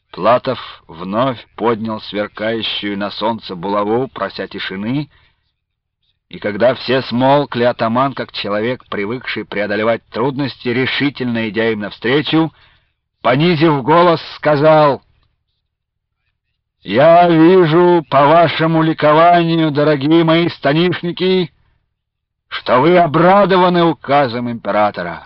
Платов вновь поднял сверкающую на солнце булаву, прося тишины, и когда все смолкли, атаман, как человек, привыкший преодолевать трудности, решительно идя им навстречу, понизив голос, сказал: «Я вижу по вашему ликованию, дорогие мои станишники, что вы обрадованы указом императора.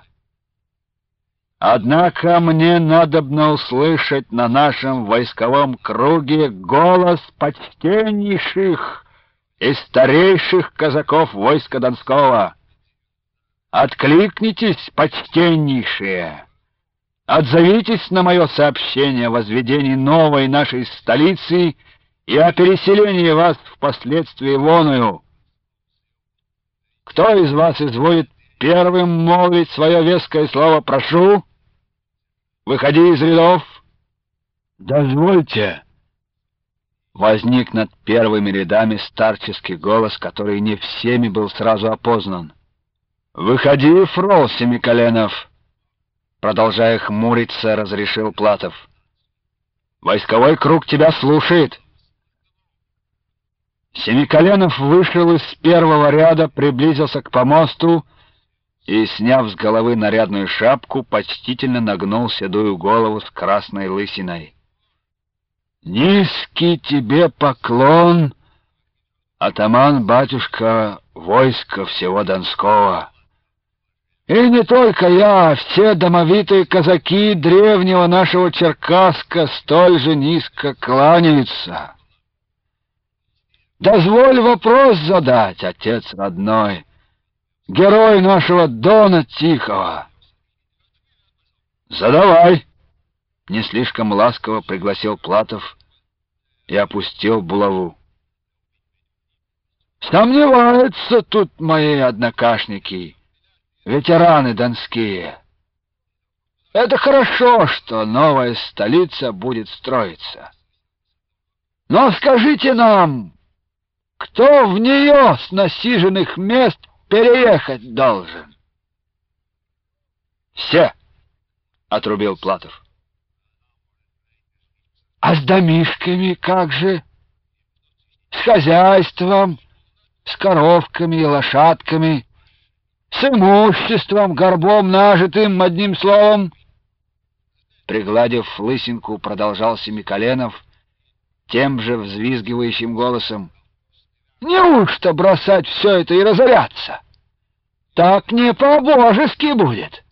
Однако мне надобно услышать на нашем войсковом круге голос почтеннейших и старейших казаков войска Донского. Откликнитесь, почтеннейшие! Отзовитесь на мое сообщение о возведении новой нашей столицы и о переселении вас впоследствии в оную. Кто из вас изволит первым молвить свое веское слово, прошу? Выходи из рядов. Дозвольте. Возник над первыми рядами старческий голос, который не всеми был сразу опознан. Выходи, фрол Семиколенов. Продолжая хмуриться, разрешил Платов. Войсковой круг тебя слушает. Семиколенов вышел из первого ряда, приблизился к помосту и, сняв с головы нарядную шапку, почтительно нагнул седую голову с красной лысиной. «Низкий тебе поклон, атаман-батюшка войска всего Донского. И не только я, а все домовитые казаки древнего нашего Черкасска столь же низко кланяются. Дозволь вопрос задать, отец родной, герой нашего Дона Тихого». «Задавай!» — не слишком ласково пригласил Платов и опустил булаву. «Сомневаются тут мои однокашники, ветераны донские. Это хорошо, что новая столица будет строиться. Но скажите нам, кто в нее с насиженных мест переехать должен?» «Все!» — отрубил Платов. «А с домишками как же? С хозяйством, с коровками и лошадками, с имуществом, горбом нажитым, одним словом?» Пригладив лысинку, продолжал Семиколенов тем же взвизгивающим голосом. «Неужто бросать все это и разоряться? Так не по-божески будет!»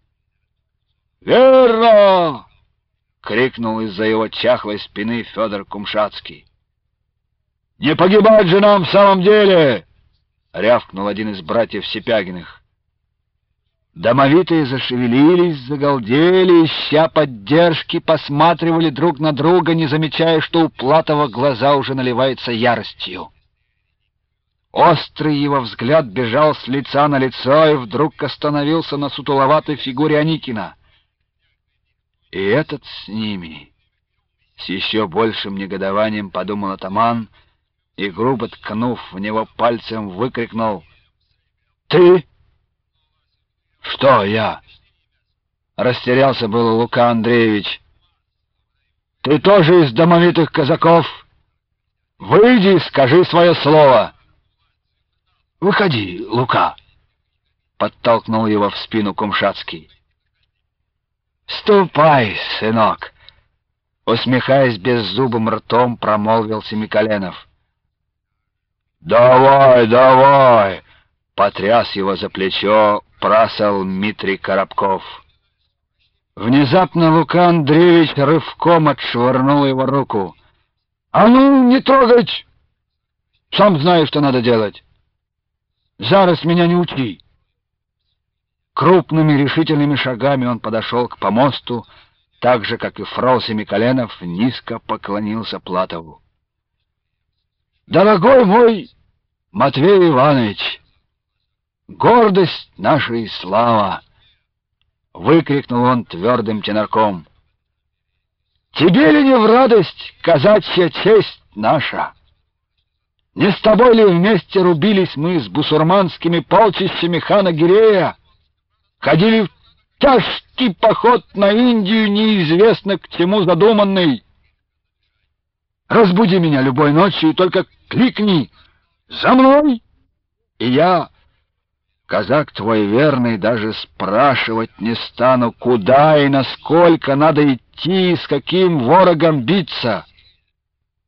«Верно!» — крикнул из-за его чахлой спины Федор Кумшатский. «Не погибать же нам в самом деле!» — рявкнул один из братьев Сипягиных. Домовитые зашевелились, загалдели, ища поддержки, посматривали друг на друга, не замечая, что у Платова глаза уже наливаются яростью. Острый его взгляд бежал с лица на лицо и вдруг остановился на сутуловатой фигуре Аникина. И этот с ними. С еще большим негодованием подумал атаман и, грубо ткнув в него пальцем, выкрикнул: «Ты?» «Что я?» — растерялся было Лука Андреевич. «Ты тоже из домовитых казаков? Выйди, скажи свое слово!» «Выходи, Лука!» — подтолкнул его в спину Кумшатский. «Ступай, сынок!» — усмехаясь беззубым ртом, промолвил Семиколенов. «Давай, давай!» — потряс его за плечо прасал Митрий Коробков. Внезапно Лука Андреевич рывком отшвырнул его руку. «А ну, не трогать! Сам знаю, что надо делать. Зараз меня не учи!» Крупными решительными шагами он подошел к помосту, так же, как и фрол Семиколенов, низко поклонился Платову. «Дорогой мой Матвей Иванович, гордость наша и слава!» — выкрикнул он твердым тенорком. «Тебе ли не в радость казачья честь наша? Не с тобой ли вместе рубились мы с бусурманскими полчищами хана Гирея? Ходили в тяжкий поход на Индию, неизвестно к чему задуманный. Разбуди меня любой ночью и только кликни: «За мной!» И я, казак твой верный, даже спрашивать не стану, куда и насколько надо идти, с каким ворогом биться.